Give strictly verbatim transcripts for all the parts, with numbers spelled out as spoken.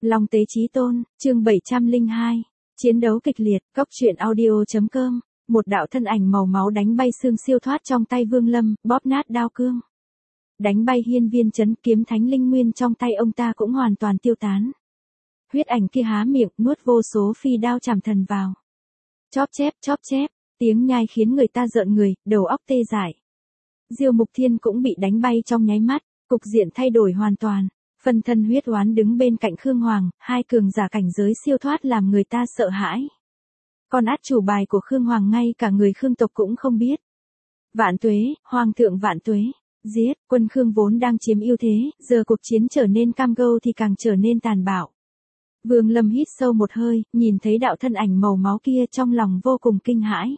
Long Tế Chí Tôn, chương bảy trăm lẻ hai. Chiến đấu kịch liệt, Cốc Truyện Audio.com. Một đạo thân ảnh màu máu đánh bay xương siêu thoát trong tay Vương Lâm, bóp nát đao cương. Đánh bay hiên viên chấn, kiếm thánh linh nguyên trong tay ông ta cũng hoàn toàn tiêu tán. Huyết ảnh kia há miệng, nuốt vô số phi đao chảm thần vào. Chóp chép, chóp chép, tiếng nhai khiến người ta rợn người, đầu óc tê dại. Diêu Mục Thiên cũng bị đánh bay trong nháy mắt, cục diện thay đổi hoàn toàn. Phân thân huyết oán đứng bên cạnh Khương Hoàng, hai cường giả cảnh giới siêu thoát làm người ta sợ hãi. Còn át chủ bài của Khương Hoàng ngay cả người Khương tộc cũng không biết. Vạn tuế, Hoàng thượng vạn tuế, giết, quân Khương vốn đang chiếm ưu thế, giờ cuộc chiến trở nên cam go thì càng trở nên tàn bạo. Vương Lâm hít sâu một hơi, nhìn thấy đạo thân ảnh màu máu kia trong lòng vô cùng kinh hãi.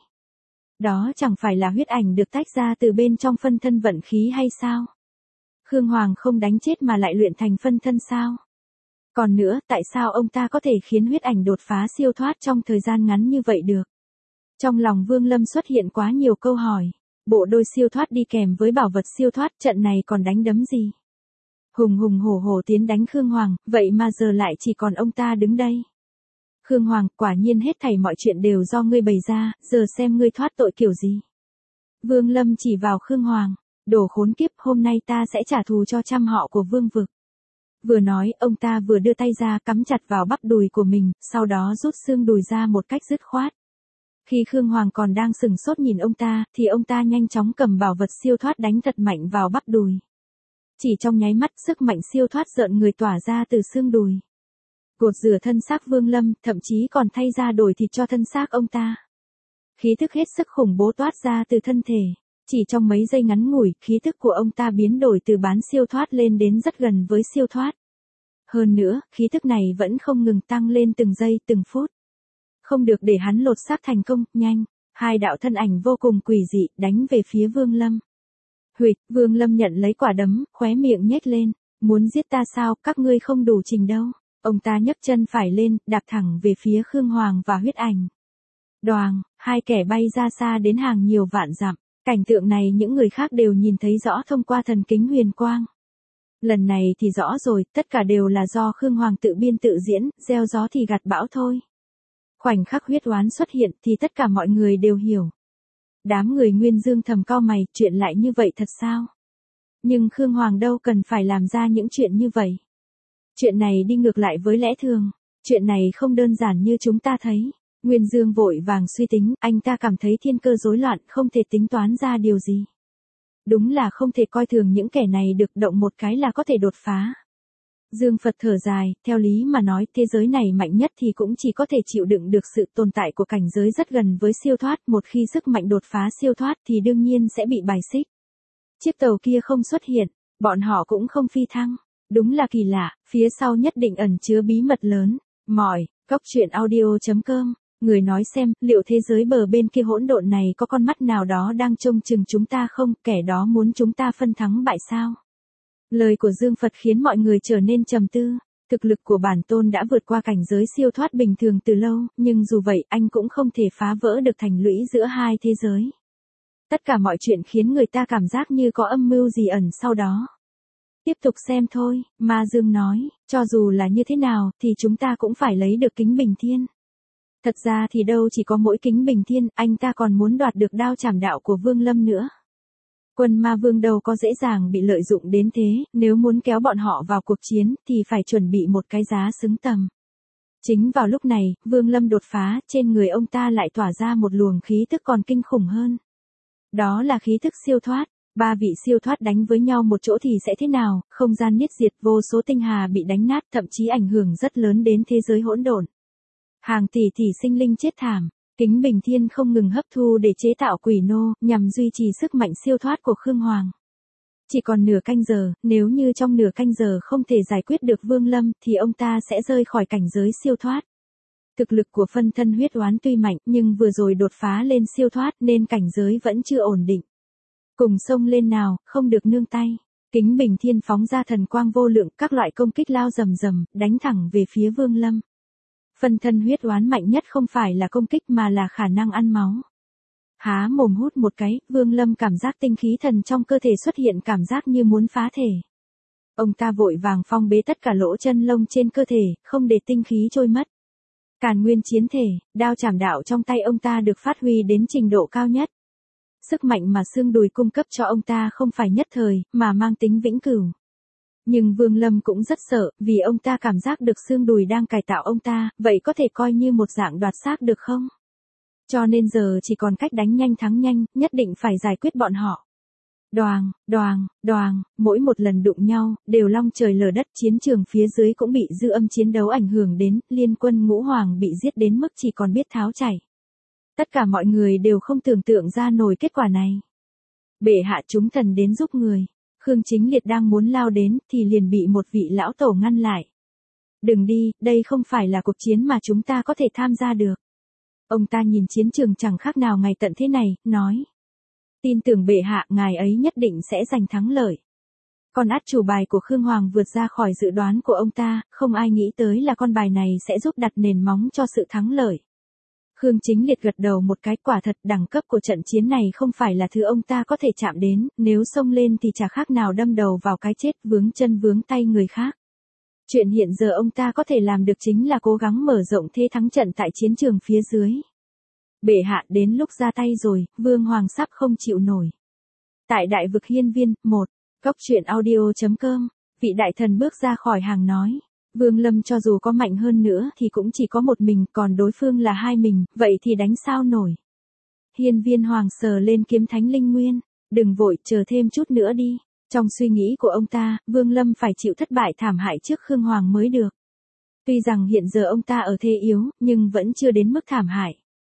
Đó chẳng phải là huyết ảnh được tách ra từ bên trong phân thân vận khí hay sao? Khương Hoàng không đánh chết mà lại luyện thành phân thân sao? Còn nữa, tại sao ông ta có thể khiến huyết ảnh đột phá siêu thoát trong thời gian ngắn như vậy được? Trong lòng Vương Lâm xuất hiện quá nhiều câu hỏi. Bộ đôi siêu thoát đi kèm với bảo vật siêu thoát, trận này còn đánh đấm gì? Hùng hùng hổ hổ tiến đánh Khương Hoàng, vậy mà giờ lại chỉ còn ông ta đứng đây. Khương Hoàng, quả nhiên hết thảy mọi chuyện đều do ngươi bày ra, giờ xem ngươi thoát tội kiểu gì. Vương Lâm chỉ vào Khương Hoàng. Đồ khốn kiếp, hôm nay ta sẽ trả thù cho trăm họ của vương vực. Vừa nói, ông ta vừa đưa tay ra cắm chặt vào bắp đùi của mình, sau đó rút xương đùi ra một cách dứt khoát. Khi Khương Hoàng còn đang sừng sốt nhìn ông ta, thì ông ta nhanh chóng cầm bảo vật siêu thoát đánh thật mạnh vào bắp đùi. Chỉ trong nháy mắt, sức mạnh siêu thoát rợn người tỏa ra từ xương đùi. Gột rửa thân xác Vương Lâm, thậm chí còn thay ra đổi thịt cho thân xác ông ta. Khí thức hết sức khủng bố toát ra từ thân thể. Chỉ trong mấy giây ngắn ngủi, khí thức của ông ta biến đổi từ bán siêu thoát lên đến rất gần với siêu thoát. Hơn nữa, khí thức này vẫn không ngừng tăng lên từng giây, từng phút. Không được để hắn lột xác thành công, nhanh. Hai đạo thân ảnh vô cùng quỷ dị, đánh về phía Vương Lâm. Huỵch, Vương Lâm nhận lấy quả đấm, khóe miệng nhếch lên. Muốn giết ta sao, các ngươi không đủ trình đâu. Ông ta nhấc chân phải lên, đạp thẳng về phía Khương Hoàng và huyết ảnh. Đoàng, hai kẻ bay ra xa đến hàng nhiều vạn dặm. Cảnh tượng này những người khác đều nhìn thấy rõ thông qua thần kính huyền quang. Lần này thì rõ rồi, tất cả đều là do Khương Hoàng tự biên tự diễn, gieo gió thì gặt bão thôi. Khoảnh khắc huyết oán xuất hiện thì tất cả mọi người đều hiểu. Đám người Nguyên Dương thầm cau mày, chuyện lại như vậy thật sao? Nhưng Khương Hoàng đâu cần phải làm ra những chuyện như vậy. Chuyện này đi ngược lại với lẽ thường, chuyện này không đơn giản như chúng ta thấy. Nguyên Dương vội vàng suy tính, anh ta cảm thấy thiên cơ rối loạn, không thể tính toán ra điều gì. Đúng là không thể coi thường những kẻ này được, động một cái là có thể đột phá. Dương Phật thở dài, theo lý mà nói thế giới này mạnh nhất thì cũng chỉ có thể chịu đựng được sự tồn tại của cảnh giới rất gần với siêu thoát, một khi sức mạnh đột phá siêu thoát thì đương nhiên sẽ bị bài xích. Chiếc tàu kia không xuất hiện, bọn họ cũng không phi thăng. Đúng là kỳ lạ, phía sau nhất định ẩn chứa bí mật lớn. Mỏi, Cốc Truyện Audio.com. Người nói xem, liệu thế giới bờ bên kia hỗn độn này có con mắt nào đó đang trông chừng chúng ta không, kẻ đó muốn chúng ta phân thắng bại sao? Lời của Dương Phật khiến mọi người trở nên trầm tư. Thực lực của bản tôn đã vượt qua cảnh giới siêu thoát bình thường từ lâu, nhưng dù vậy anh cũng không thể phá vỡ được thành lũy giữa hai thế giới. Tất cả mọi chuyện khiến người ta cảm giác như có âm mưu gì ẩn sau đó. Tiếp tục xem thôi, Ma Dương nói, cho dù là như thế nào thì chúng ta cũng phải lấy được kính bình thiên. Thật ra thì đâu chỉ có mỗi kính bình thiên, anh ta còn muốn đoạt được đao trảm đạo của Vương Lâm nữa. Quân Ma Vương đâu có dễ dàng bị lợi dụng đến thế, nếu muốn kéo bọn họ vào cuộc chiến thì phải chuẩn bị một cái giá xứng tầm. Chính vào lúc này, Vương Lâm đột phá, trên người ông ta lại tỏa ra một luồng khí thức còn kinh khủng hơn. Đó là khí thức siêu thoát. Ba vị siêu thoát đánh với nhau một chỗ thì sẽ thế nào, không gian niết diệt, vô số tinh hà bị đánh nát, thậm chí ảnh hưởng rất lớn đến thế giới hỗn độn. Hàng tỷ tỷ sinh linh chết thảm, kính bình thiên không ngừng hấp thu để chế tạo quỷ nô, nhằm duy trì sức mạnh siêu thoát của Khương Hoàng. Chỉ còn nửa canh giờ, nếu như trong nửa canh giờ không thể giải quyết được Vương Lâm thì ông ta sẽ rơi khỏi cảnh giới siêu thoát. Thực lực của phân thân huyết oán tuy mạnh nhưng vừa rồi đột phá lên siêu thoát nên cảnh giới vẫn chưa ổn định. Cùng xông lên nào, không được nương tay. Kính bình thiên phóng ra thần quang vô lượng, các loại công kích lao rầm rầm, đánh thẳng về phía Vương Lâm. Phân thân huyết oán mạnh nhất không phải là công kích mà là khả năng ăn máu. Há mồm hút một cái, Vương Lâm cảm giác tinh khí thần trong cơ thể xuất hiện cảm giác như muốn phá thể. Ông ta vội vàng phong bế tất cả lỗ chân lông trên cơ thể, không để tinh khí trôi mất. Càn nguyên chiến thể, đao chảm đạo trong tay ông ta được phát huy đến trình độ cao nhất. Sức mạnh mà xương đùi cung cấp cho ông ta không phải nhất thời, mà mang tính vĩnh cửu. Nhưng Vương Lâm cũng rất sợ, vì ông ta cảm giác được xương đùi đang cải tạo ông ta, vậy có thể coi như một dạng đoạt xác được không? Cho nên giờ chỉ còn cách đánh nhanh thắng nhanh, nhất định phải giải quyết bọn họ. Đoàng, đoàng, đoàng, mỗi một lần đụng nhau, đều long trời lở đất, chiến trường phía dưới cũng bị dư âm chiến đấu ảnh hưởng đến, liên quân Ngũ Hoàng bị giết đến mức chỉ còn biết tháo chảy. Tất cả mọi người đều không tưởng tượng ra nổi kết quả này. Bệ hạ chúng thần đến giúp người. Khương Chính Liệt đang muốn lao đến, thì liền bị một vị lão tổ ngăn lại. Đừng đi, đây không phải là cuộc chiến mà chúng ta có thể tham gia được. Ông ta nhìn chiến trường chẳng khác nào ngày tận thế này, nói. Tin tưởng bệ hạ, ngài ấy nhất định sẽ giành thắng lợi. Con át chủ bài của Khương Hoàng vượt ra khỏi dự đoán của ông ta, không ai nghĩ tới là con bài này sẽ giúp đặt nền móng cho sự thắng lợi. Khương Chính Liệt gật đầu một cái, quả thật đẳng cấp của trận chiến này không phải là thứ ông ta có thể chạm đến, nếu xông lên thì chả khác nào đâm đầu vào cái chết, vướng chân vướng tay người khác. Chuyện hiện giờ ông ta có thể làm được chính là cố gắng mở rộng thế thắng trận tại chiến trường phía dưới. Bệ hạ đến lúc ra tay rồi, Vương Hoàng sắp không chịu nổi. Tại Đại Vực Hiên Viên, một, Cốc truyện audio chấm com, vị đại thần bước ra khỏi hàng nói. Vương Lâm cho dù có mạnh hơn nữa thì cũng chỉ có một mình, còn đối phương là hai mình, vậy thì đánh sao nổi. Hiên Viên Hoàng sờ lên kiếm thánh linh nguyên, đừng vội, chờ thêm chút nữa đi. Trong suy nghĩ của ông ta, Vương Lâm phải chịu thất bại thảm hại trước Khương Hoàng mới được. Tuy rằng hiện giờ ông ta ở thế yếu, nhưng vẫn chưa đến mức thảm hại.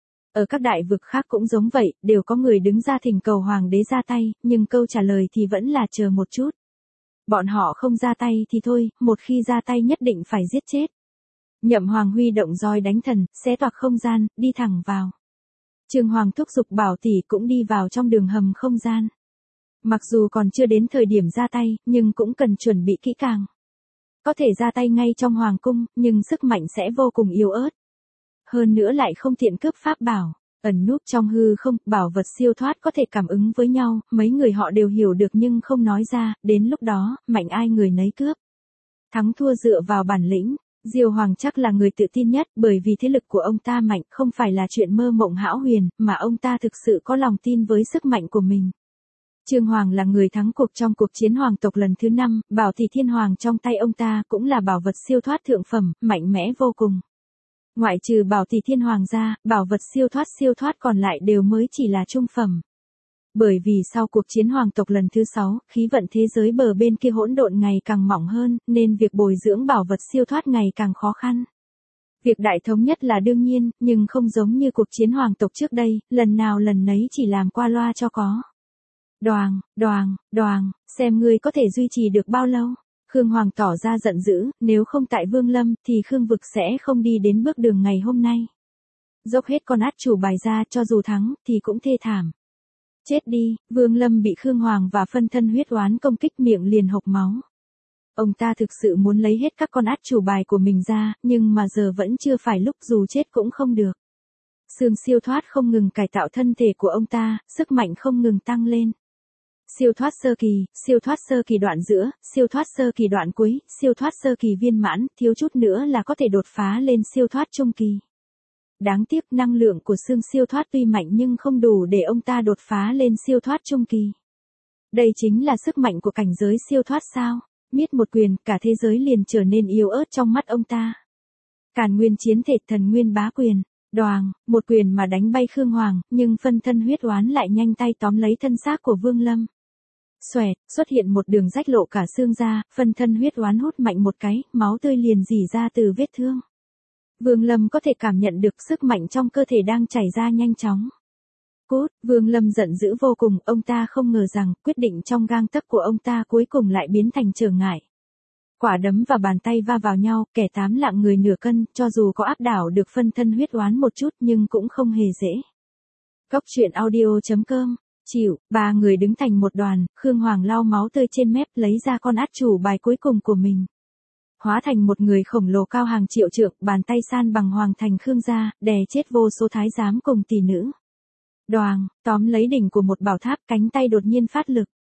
Ở các đại vực khác cũng giống vậy, đều có người đứng ra thỉnh cầu Hoàng đế ra tay, nhưng câu trả lời thì vẫn là chờ một chút. Bọn họ không ra tay thì thôi, một khi ra tay nhất định phải giết chết. Nhậm Hoàng huy động roi đánh thần, xé toạc không gian, đi thẳng vào. Trương Hoàng thúc giục Bảo tỷ cũng đi vào trong đường hầm không gian. Mặc dù còn chưa đến thời điểm ra tay, nhưng cũng cần chuẩn bị kỹ càng. Có thể ra tay ngay trong Hoàng cung, nhưng sức mạnh sẽ vô cùng yếu ớt. Hơn nữa lại không tiện cướp pháp bảo. Ẩn núp trong hư không, bảo vật siêu thoát có thể cảm ứng với nhau, mấy người họ đều hiểu được nhưng không nói ra, đến lúc đó, mạnh ai người nấy cướp. Thắng thua dựa vào bản lĩnh, Diêu Hoàng chắc là người tự tin nhất, bởi vì thế lực của ông ta mạnh, không phải là chuyện mơ mộng hão huyền, mà ông ta thực sự có lòng tin với sức mạnh của mình. Trương Hoàng là người thắng cuộc trong cuộc chiến hoàng tộc lần thứ năm, Bảo Tỷ Thiên Hoàng trong tay ông ta cũng là bảo vật siêu thoát thượng phẩm, mạnh mẽ vô cùng. Ngoại trừ Bảo Tỷ Thiên Hoàng ra, bảo vật siêu thoát siêu thoát còn lại đều mới chỉ là trung phẩm. Bởi vì sau cuộc chiến hoàng tộc lần thứ sáu, khí vận thế giới bờ bên kia hỗn độn ngày càng mỏng hơn, nên việc bồi dưỡng bảo vật siêu thoát ngày càng khó khăn. Việc đại thống nhất là đương nhiên, nhưng không giống như cuộc chiến hoàng tộc trước đây, lần nào lần nấy chỉ làm qua loa cho có. Đoàng, đoàng, đoàng, xem ngươi có thể duy trì được bao lâu. Khương Hoàng tỏ ra giận dữ, nếu không tại Vương Lâm thì Khương vực sẽ không đi đến bước đường ngày hôm nay. Dốc hết con át chủ bài ra, cho dù thắng thì cũng thê thảm. Chết đi, Vương Lâm bị Khương Hoàng và phân thân huyết oán công kích, miệng liền hộc máu. Ông ta thực sự muốn lấy hết các con át chủ bài của mình ra, nhưng mà giờ vẫn chưa phải lúc, dù chết cũng không được. Xương siêu thoát không ngừng cải tạo thân thể của ông ta, sức mạnh không ngừng tăng lên. Siêu thoát sơ kỳ, siêu thoát sơ kỳ đoạn giữa, siêu thoát sơ kỳ đoạn cuối, siêu thoát sơ kỳ viên mãn, thiếu chút nữa là có thể đột phá lên siêu thoát trung kỳ. Đáng tiếc năng lượng của xương siêu thoát tuy mạnh nhưng không đủ để ông ta đột phá lên siêu thoát trung kỳ. Đây chính là sức mạnh của cảnh giới siêu thoát sao? Miết một quyền, cả thế giới liền trở nên yếu ớt trong mắt ông ta. Càn nguyên chiến thể, thần nguyên bá quyền. Đoàng, một quyền mà đánh bay Khương Hoàng, nhưng phân thân huyết oán lại nhanh tay tóm lấy thân xác của Vương Lâm. Xoẹt, xuất hiện một đường rách lộ cả xương ra, phân thân huyết oán hút mạnh một cái, máu tươi liền rỉ ra từ vết thương. Vương Lâm có thể cảm nhận được sức mạnh trong cơ thể đang chảy ra nhanh chóng. Cút, Vương Lâm giận dữ vô cùng, ông ta không ngờ rằng quyết định trong gang tấc của ông ta cuối cùng lại biến thành trở ngại. Quả đấm và bàn tay va vào nhau, kẻ tám lạng người nửa cân, cho dù có áp đảo được phân thân huyết oán một chút nhưng cũng không hề dễ. Cốc truyện audio chấm com, chịu, ba người đứng thành một đoàn, Khương Hoàng lau máu tươi trên mép, lấy ra con át chủ bài cuối cùng của mình. Hóa thành một người khổng lồ cao hàng triệu trượng, bàn tay san bằng hoàng thành Khương gia, đè chết vô số thái giám cùng tỷ nữ. Đoàng, tóm lấy đỉnh của một bảo tháp, cánh tay đột nhiên phát lực.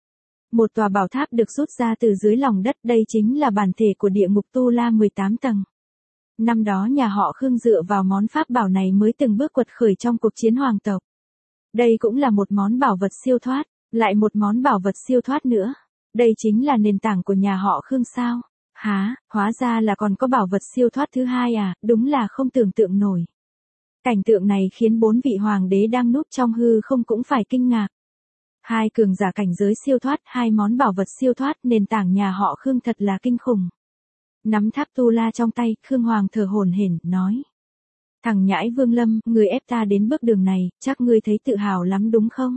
Một tòa bảo tháp được rút ra từ dưới lòng đất, đây chính là bản thể của địa ngục Tu La mười tám tầng. Năm đó nhà họ Khương dựa vào món pháp bảo này mới từng bước quật khởi trong cuộc chiến hoàng tộc. Đây cũng là một món bảo vật siêu thoát, lại một món bảo vật siêu thoát nữa. Đây chính là nền tảng của nhà họ Khương sao? Hả, hóa ra là còn có bảo vật siêu thoát thứ hai à, đúng là không tưởng tượng nổi. Cảnh tượng này khiến bốn vị hoàng đế đang núp trong hư không cũng phải kinh ngạc. Hai cường giả cảnh giới siêu thoát, hai món bảo vật siêu thoát, nền tảng nhà họ Khương thật là kinh khủng. Nắm tháp Tu La trong tay, Khương Hoàng thở hổn hển, nói. Thằng nhãi Vương Lâm, ngươi ép ta đến bước đường này, chắc ngươi thấy tự hào lắm đúng không?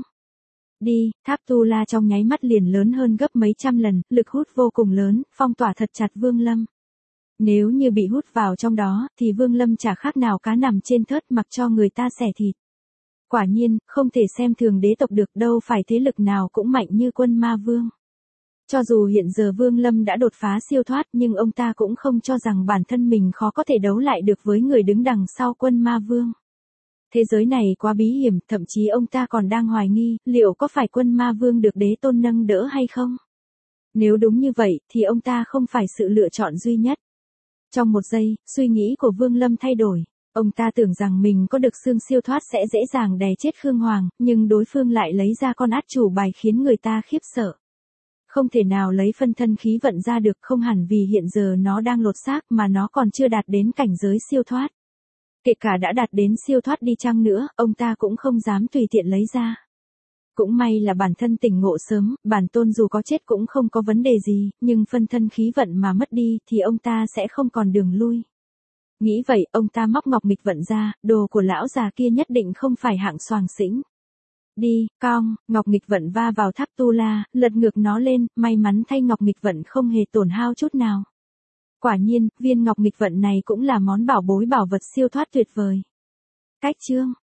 Đi, tháp Tu La trong nháy mắt liền lớn hơn gấp mấy trăm lần, lực hút vô cùng lớn, phong tỏa thật chặt Vương Lâm. Nếu như bị hút vào trong đó, thì Vương Lâm chả khác nào cá nằm trên thớt mặc cho người ta xẻ thịt. Quả nhiên, không thể xem thường đế tộc được, đâu phải thế lực nào cũng mạnh như Quân Ma Vương. Cho dù hiện giờ Vương Lâm đã đột phá siêu thoát, nhưng ông ta cũng không cho rằng bản thân mình khó có thể đấu lại được với người đứng đằng sau Quân Ma Vương. Thế giới này quá bí hiểm, thậm chí ông ta còn đang hoài nghi, liệu có phải Quân Ma Vương được đế tôn nâng đỡ hay không? Nếu đúng như vậy, thì ông ta không phải sự lựa chọn duy nhất. Trong một giây, suy nghĩ của Vương Lâm thay đổi. Ông ta tưởng rằng mình có được xương siêu thoát sẽ dễ dàng đè chết Khương Hoàng, nhưng đối phương lại lấy ra con át chủ bài khiến người ta khiếp sợ. Không thể nào lấy phân thân khí vận ra được, không hẳn vì hiện giờ nó đang lột xác mà nó còn chưa đạt đến cảnh giới siêu thoát. Kể cả đã đạt đến siêu thoát đi chăng nữa, ông ta cũng không dám tùy tiện lấy ra. Cũng may là bản thân tỉnh ngộ sớm, bản tôn dù có chết cũng không có vấn đề gì, nhưng phân thân khí vận mà mất đi thì ông ta sẽ không còn đường lui. Nghĩ vậy, ông ta móc ngọc nghịch vận ra, đồ của lão già kia nhất định không phải hạng xoàng xĩnh. Đi, cong, ngọc nghịch vận va vào tháp Tu La, lật ngược nó lên, may mắn thay ngọc nghịch vận không hề tổn hao chút nào. Quả nhiên, viên ngọc nghịch vận này cũng là món bảo bối bảo vật siêu thoát tuyệt vời. Cách chương